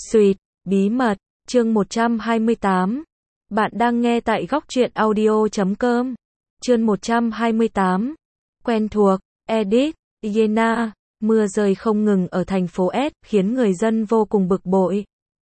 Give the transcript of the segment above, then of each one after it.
Sweet, bí mật, chương 128. Bạn đang nghe tại góc truyện audio.com. Chương 128. Quen thuộc, edit, Iena, mưa rơi không ngừng ở thành phố S, khiến người dân vô cùng bực bội.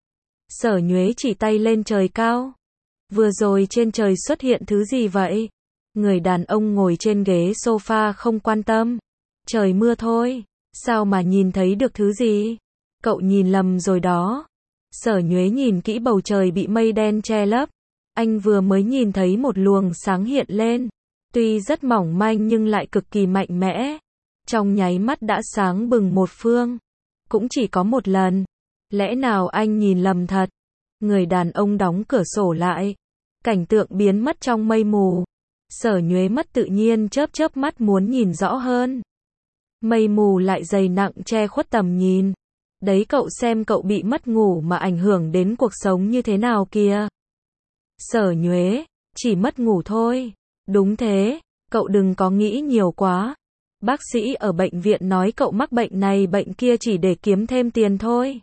Sở Nhuế chỉ tay lên trời cao. Vừa rồi trên trời xuất hiện thứ gì vậy? Người đàn ông ngồi trên ghế sofa không quan tâm. Trời mưa thôi, sao mà nhìn thấy được thứ gì? Cậu nhìn lầm rồi đó. Sở Nhuế nhìn kỹ bầu trời bị mây đen che lấp. Anh vừa mới nhìn thấy một luồng sáng hiện lên. Tuy rất mỏng manh nhưng lại cực kỳ mạnh mẽ. Trong nháy mắt đã sáng bừng một phương. Cũng chỉ có một lần. Lẽ nào anh nhìn lầm thật? Người đàn ông đóng cửa sổ lại. Cảnh tượng biến mất trong mây mù. Sở Nhuế mất tự nhiên chớp chớp mắt muốn nhìn rõ hơn. Mây mù lại dày nặng che khuất tầm nhìn. Đấy cậu xem cậu bị mất ngủ mà ảnh hưởng đến cuộc sống như thế nào kìa. Sở Nhuế, chỉ mất ngủ thôi. Đúng thế, cậu đừng có nghĩ nhiều quá. Bác sĩ ở bệnh viện nói cậu mắc bệnh này bệnh kia chỉ để kiếm thêm tiền thôi.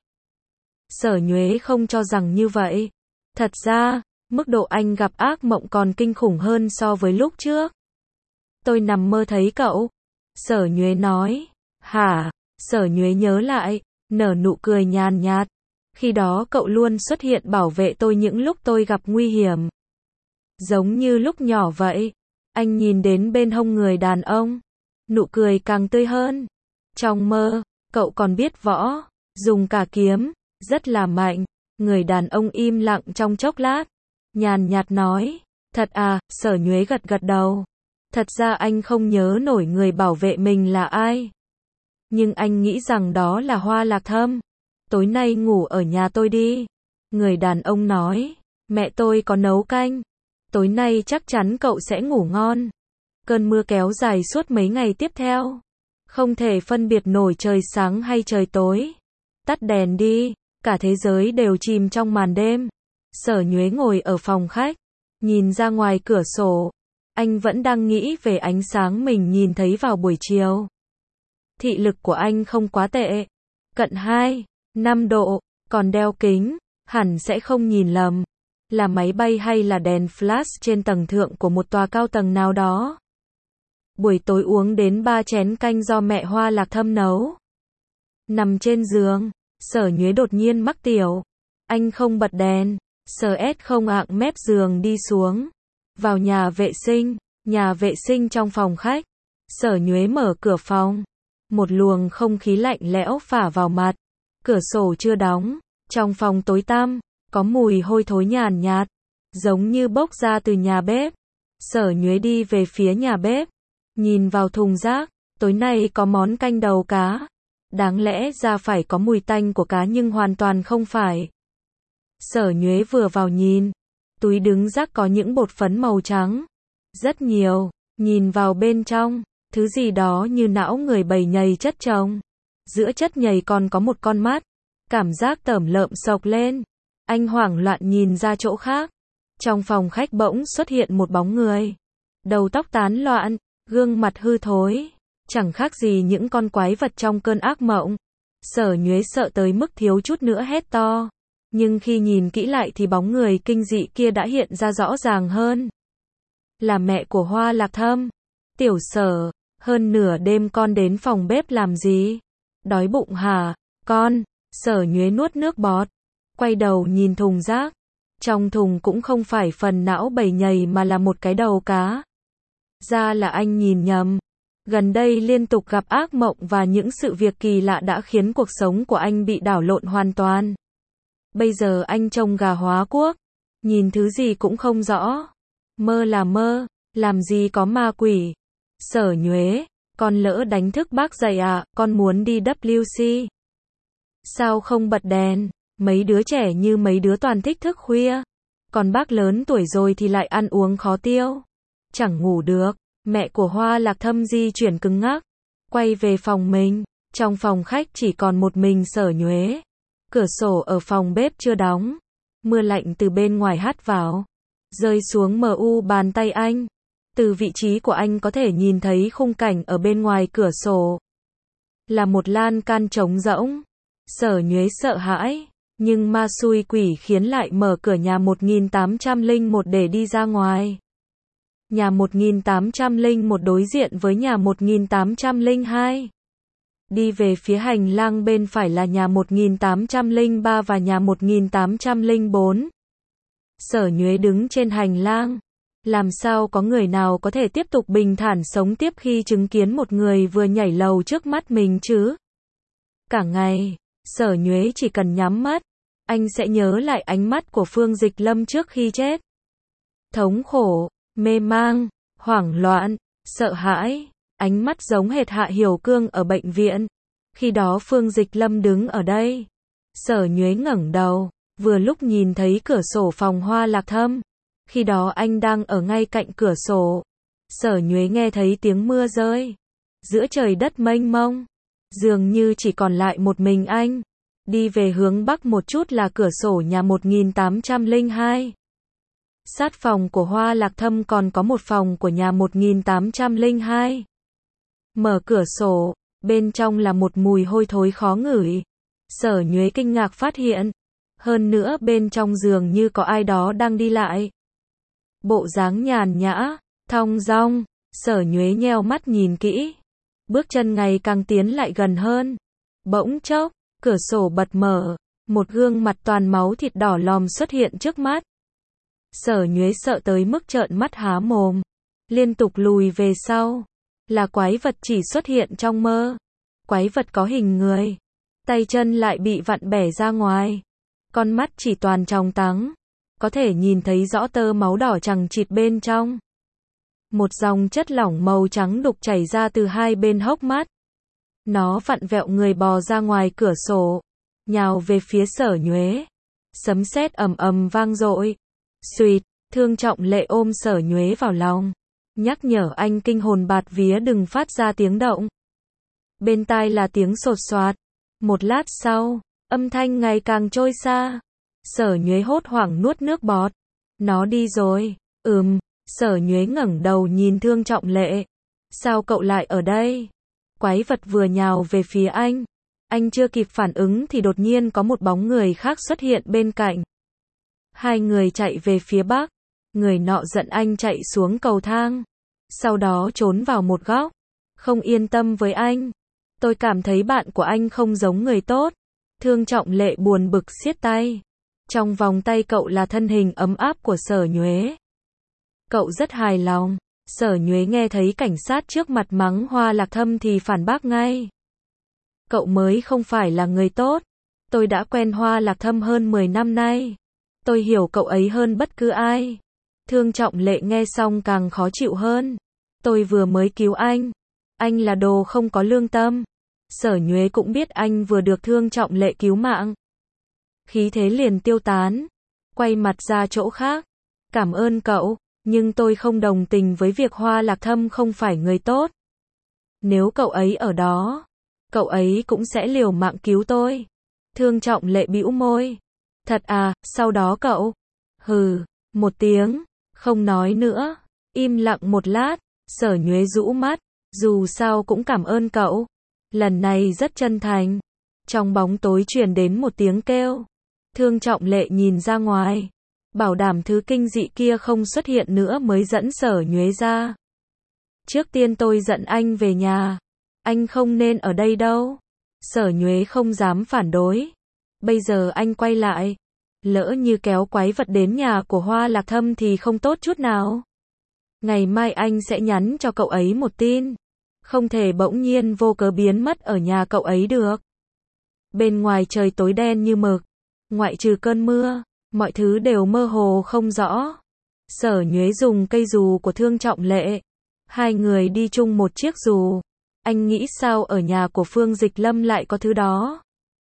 Sở Nhuế không cho rằng như vậy. Thật ra, mức độ anh gặp ác mộng còn kinh khủng hơn so với lúc trước. Tôi nằm mơ thấy cậu. Sở Nhuế nói. Hả? Sở Nhuế nhớ lại, nở nụ cười nhàn nhạt. Khi đó cậu luôn xuất hiện bảo vệ tôi những lúc tôi gặp nguy hiểm. Giống như lúc nhỏ vậy. Anh nhìn đến bên hông người đàn ông. Nụ cười càng tươi hơn. Trong mơ, cậu còn biết võ, dùng cả kiếm, rất là mạnh. Người đàn ông im lặng trong chốc lát. Nhàn nhạt nói. Thật à? Sở Nhuế gật gật đầu. Thật ra anh không nhớ nổi người bảo vệ mình là ai. Nhưng anh nghĩ rằng đó là Hoa Lạc Thâm. Tối nay ngủ ở nhà tôi đi. Người đàn ông nói. Mẹ tôi có nấu canh. Tối nay chắc chắn cậu sẽ ngủ ngon. Cơn mưa kéo dài suốt mấy ngày tiếp theo. Không thể phân biệt nổi trời sáng hay trời tối. Tắt đèn đi. Cả thế giới đều chìm trong màn đêm. Sở Nhuế ngồi ở phòng khách. Nhìn ra ngoài cửa sổ. Anh vẫn đang nghĩ về ánh sáng mình nhìn thấy vào buổi chiều. Thị lực của anh không quá tệ. Cận 2,5 độ, còn đeo kính, hẳn sẽ không nhìn lầm. Là máy bay hay là đèn flash trên tầng thượng của một tòa cao tầng nào đó. Buổi tối uống đến 3 chén canh do mẹ Hoa Lạc Thâm nấu. Nằm trên giường, Sở Nhuế đột nhiên mắc tiểu. Anh không bật đèn, Sở S không ạng mép giường đi xuống. Vào nhà vệ sinh trong phòng khách. Sở Nhuế mở cửa phòng. Một luồng không khí lạnh lẽo phả vào mặt. Cửa sổ chưa đóng. Trong phòng tối tăm, có mùi hôi thối nhàn nhạt, giống như bốc ra từ nhà bếp. Sở Nhuế đi về phía nhà bếp. Nhìn vào thùng rác. Tối nay có món canh đầu cá. Đáng lẽ ra phải có mùi tanh của cá nhưng hoàn toàn không phải. Sở Nhuế vừa vào nhìn. Túi đứng rác có những bột phấn màu trắng. Rất nhiều. Nhìn vào bên trong. Thứ gì đó như não người bầy nhầy chất chồng. Giữa chất nhầy còn có một con mắt. Cảm giác tởm lợm sộc lên. Anh hoảng loạn nhìn ra chỗ khác. Trong phòng khách bỗng xuất hiện một bóng người. Đầu tóc tán loạn, gương mặt hư thối. Chẳng khác gì những con quái vật trong cơn ác mộng. Sở Nhuế sợ tới mức thiếu chút nữa hét to. Nhưng khi nhìn kỹ lại thì bóng người kinh dị kia đã hiện ra rõ ràng hơn. Là mẹ của Hoa Lạc Thâm. Tiểu Sở, hơn nửa đêm con đến phòng bếp làm gì? Đói bụng hả, con? Sở Nhuế nuốt nước bọt. Quay đầu nhìn thùng rác. Trong thùng cũng không phải phần não bầy nhầy mà là một cái đầu cá. Ra là anh nhìn nhầm. Gần đây liên tục gặp ác mộng và những sự việc kỳ lạ đã khiến cuộc sống của anh bị đảo lộn hoàn toàn. Bây giờ anh trông gà hóa cuốc. Nhìn thứ gì cũng không rõ. Mơ là mơ, làm gì có ma quỷ. Sở Nhuế, con lỡ đánh thức bác dậy à, con muốn đi WC. Sao không bật đèn? Mấy đứa trẻ như mấy đứa toàn thích thức khuya. Còn bác lớn tuổi rồi thì lại ăn uống khó tiêu. Chẳng ngủ được. Mẹ của Hoa Lạc Thâm di chuyển cứng ngắc. Quay về phòng mình. Trong phòng khách chỉ còn một mình Sở Nhuế. Cửa sổ ở phòng bếp chưa đóng. Mưa lạnh từ bên ngoài hắt vào. Rơi xuống mu bàn tay anh. Từ vị trí của anh có thể nhìn thấy khung cảnh ở bên ngoài cửa sổ. Là một lan can trống rỗng. Sở Nhuế sợ hãi. Nhưng ma xui quỷ khiến lại mở cửa nhà 1801 để đi ra ngoài. Nhà 1801 đối diện với nhà 1802. Đi về phía hành lang bên phải là nhà 1803 và nhà 1804. Sở Nhuế đứng trên hành lang. Làm sao có người nào có thể tiếp tục bình thản sống tiếp khi chứng kiến một người vừa nhảy lầu trước mắt mình chứ? Cả ngày, Sở Nhuế chỉ cần nhắm mắt, anh sẽ nhớ lại ánh mắt của Phương Dịch Lâm trước khi chết. Thống khổ, mê mang, hoảng loạn, sợ hãi, ánh mắt giống hệt Hạ Hiểu Cương ở bệnh viện. Khi đó Phương Dịch Lâm đứng ở đây. Sở Nhuế ngẩng đầu, vừa lúc nhìn thấy cửa sổ phòng Hoa Lạc Thâm. Khi đó anh đang ở ngay cạnh cửa sổ. Sở Nhuế nghe thấy tiếng mưa rơi. Giữa trời đất mênh mông, dường như chỉ còn lại một mình anh. Đi về hướng bắc một chút là cửa sổ nhà 1802. Sát phòng của Hoa Lạc Thâm còn có một phòng của nhà 1802. Mở cửa sổ, bên trong là một mùi hôi thối khó ngửi. Sở Nhuế kinh ngạc phát hiện. Hơn nữa bên trong giường như có ai đó đang đi lại. Bộ dáng nhàn nhã, thong dong, Sở Nhuế nheo mắt nhìn kỹ. Bước chân ngày càng tiến lại gần hơn. Bỗng chốc, cửa sổ bật mở, một gương mặt toàn máu thịt đỏ lòm xuất hiện trước mắt. Sở Nhuế sợ tới mức trợn mắt há mồm, liên tục lùi về sau. Là quái vật chỉ xuất hiện trong mơ. Quái vật có hình người, tay chân lại bị vặn bẻ ra ngoài. Con mắt chỉ toàn tròng trắng, có thể nhìn thấy rõ tơ máu đỏ chằng chịt bên trong. Một dòng chất lỏng màu trắng đục chảy ra từ hai bên hốc mắt. Nó vặn vẹo người bò ra ngoài cửa sổ, nhào về phía Sở Nhuế. Sấm sét ầm ầm vang dội. Xuỵt, Thương Trọng Lệ ôm Sở Nhuế vào lòng, nhắc nhở anh kinh hồn bạt vía đừng phát ra tiếng động. Bên tai là tiếng sột soạt. Một lát sau, âm thanh ngày càng trôi xa. Sở Nhuế hốt hoảng nuốt nước bọt. Nó đi rồi. Sở Nhuế ngẩng đầu nhìn Thương Trọng Lệ. Sao cậu lại ở đây? Quái vật vừa nhào về phía anh. Anh chưa kịp phản ứng thì đột nhiên có một bóng người khác xuất hiện bên cạnh. Hai người chạy về phía bắc. Người nọ giận anh chạy xuống cầu thang. Sau đó trốn vào một góc. Không yên tâm với anh. Tôi cảm thấy bạn của anh không giống người tốt. Thương Trọng Lệ buồn bực siết tay. Trong vòng tay cậu là thân hình ấm áp của Sở Nhuế. Cậu rất hài lòng. Sở Nhuế nghe thấy cảnh sát trước mặt mắng Hoa Lạc Thâm thì phản bác ngay. Cậu mới không phải là người tốt. Tôi đã quen Hoa Lạc Thâm hơn 10 năm nay. Tôi hiểu cậu ấy hơn bất cứ ai. Thương Trọng Lệ nghe xong càng khó chịu hơn. Tôi vừa mới cứu anh. Anh là đồ không có lương tâm. Sở Nhuế cũng biết anh vừa được Thương Trọng Lệ cứu mạng. Khí thế liền tiêu tán. Quay mặt ra chỗ khác. Cảm ơn cậu, nhưng tôi không đồng tình với việc Hoa Lạc Thâm không phải người tốt. Nếu cậu ấy ở đó, cậu ấy cũng sẽ liều mạng cứu tôi. Thương Trọng Lệ bĩu môi. Thật à, sau đó cậu? Hừ, một tiếng, không nói nữa. Im lặng một lát, Sở Nhuế rũ mắt. Dù sao cũng cảm ơn cậu. Lần này rất chân thành. Trong bóng tối truyền đến một tiếng kêu. Thương Trọng Lệ nhìn ra ngoài. Bảo đảm thứ kinh dị kia không xuất hiện nữa mới dẫn Sở Nhuế ra. Trước tiên tôi dẫn anh về nhà. Anh không nên ở đây đâu. Sở Nhuế không dám phản đối. Bây giờ anh quay lại. Lỡ như kéo quái vật đến nhà của Hoa Lạc Thâm thì không tốt chút nào. Ngày mai anh sẽ nhắn cho cậu ấy một tin. Không thể bỗng nhiên vô cớ biến mất ở nhà cậu ấy được. Bên ngoài trời tối đen như mực. Ngoại trừ cơn mưa, mọi thứ đều mơ hồ không rõ. Sở Nhuế dùng cây dù của Thương Trọng Lệ. Hai người đi chung một chiếc dù. Anh nghĩ sao ở nhà của Phương Dịch Lâm lại có thứ đó.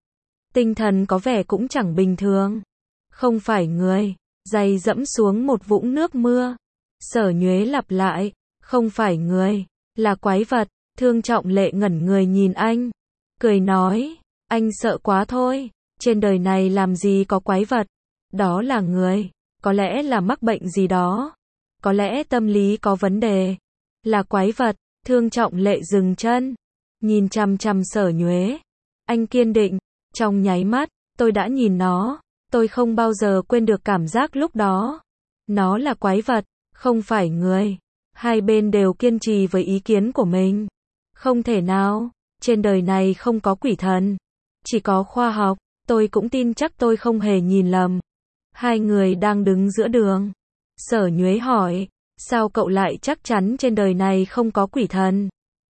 Tinh thần có vẻ cũng chẳng bình thường. Không phải người. Giày dẫm xuống một vũng nước mưa. Sở Nhuế lặp lại. Không phải người. Là quái vật. Thương Trọng Lệ ngẩn người nhìn anh. Cười nói. Anh sợ quá thôi. Trên đời này làm gì có quái vật. Đó là người. Có lẽ là mắc bệnh gì đó. Có lẽ tâm lý có vấn đề. Là quái vật. Thương Trọng Lệ dừng chân. Nhìn chằm chằm Sở Nhuế. Anh kiên định. Trong nháy mắt, Tôi đã nhìn nó, tôi không bao giờ quên được cảm giác lúc đó. Nó là quái vật, không phải người. Hai bên đều kiên trì với ý kiến của mình. Không thể nào, trên đời này không có quỷ thần, chỉ có khoa học. Tôi cũng tin chắc tôi không hề nhìn lầm. Hai người đang đứng giữa đường. Sở Nhuế hỏi, sao cậu lại chắc chắn trên đời này không có quỷ thần?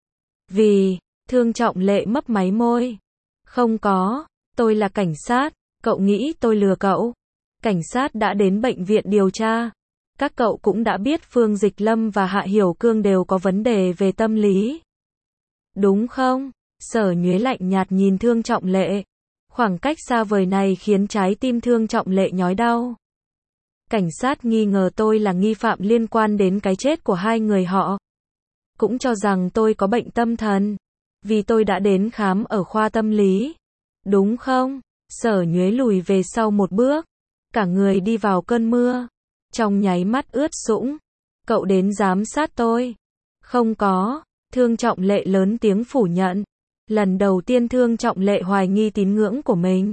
Vì, Thương Trọng Lệ mấp máy môi. Không có, tôi là cảnh sát, cậu nghĩ tôi lừa cậu? Cảnh sát đã đến bệnh viện điều tra. Các cậu cũng đã biết Phương Dịch Lâm và Hạ Hiểu Cương đều có vấn đề về tâm lý. Đúng không? Sở Nhuế lạnh nhạt nhìn Thương Trọng Lệ. Khoảng cách xa vời này khiến trái tim Thương Trọng Lệ nhói đau. Cảnh sát nghi ngờ tôi là nghi phạm liên quan đến cái chết của hai người họ. Cũng cho rằng tôi có bệnh tâm thần. Vì tôi đã đến khám ở khoa tâm lý. Đúng không? Sở Nhuế lùi về sau một bước. Cả người đi vào cơn mưa. Trong nháy mắt ướt sũng. Cậu đến giám sát tôi. Không có. Thương Trọng Lệ lớn tiếng phủ nhận. Lần đầu tiên Thương Trọng Lệ hoài nghi tín ngưỡng của mình.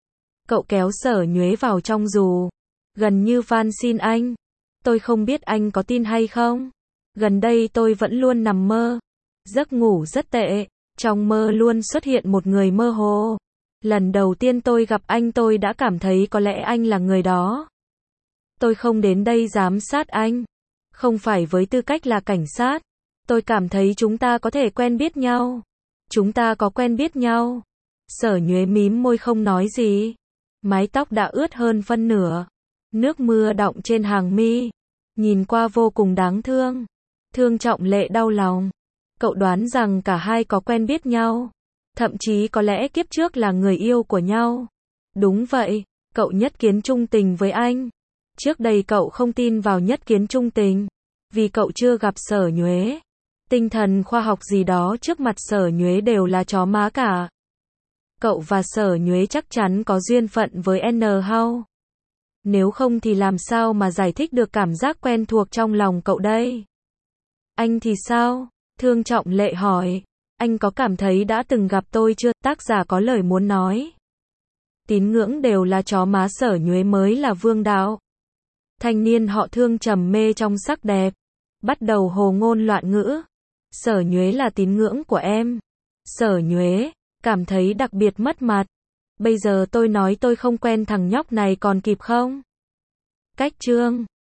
Cậu kéo Sở Nhuế vào trong dù. Gần như van xin anh. Tôi không biết anh có tin hay không. Gần đây tôi vẫn luôn nằm mơ. Giấc ngủ rất tệ. Trong mơ luôn xuất hiện một người mơ hồ. Lần đầu tiên tôi gặp anh tôi đã cảm thấy có lẽ anh là người đó. Tôi không đến đây giám sát anh. Không phải với tư cách là cảnh sát. Tôi cảm thấy chúng ta có thể quen biết nhau. Chúng ta có quen biết nhau. Sở Nhuế mím môi không nói gì. Mái tóc đã ướt hơn phân nửa. Nước mưa đọng trên hàng mi. Nhìn qua vô cùng đáng thương. Thương Trọng Lệ đau lòng. Cậu đoán rằng cả hai có quen biết nhau. Thậm chí có lẽ kiếp trước là người yêu của nhau. Đúng vậy, cậu nhất kiến trung tình với anh. Trước đây cậu không tin vào nhất kiến trung tình. Vì cậu chưa gặp Sở Nhuế. Tinh thần khoa học gì đó trước mặt Sở Nhuế đều là chó má cả. Cậu và Sở Nhuế chắc chắn có duyên phận với N Hao. Nếu không thì làm sao mà giải thích được cảm giác quen thuộc trong lòng cậu đây? Anh thì sao? Thương Trọng Lệ hỏi. Anh có cảm thấy đã từng gặp tôi chưa? Tác giả có lời muốn nói. Tín ngưỡng đều là chó má, Sở Nhuế mới là vương đạo. Thanh niên họ Thương trầm mê trong sắc đẹp. Bắt đầu hồ ngôn loạn ngữ. Sở Nhuế là tín ngưỡng của em. Sở Nhuế cảm thấy đặc biệt mất mặt. Bây giờ tôi nói tôi không quen thằng nhóc này còn kịp không? Cách chương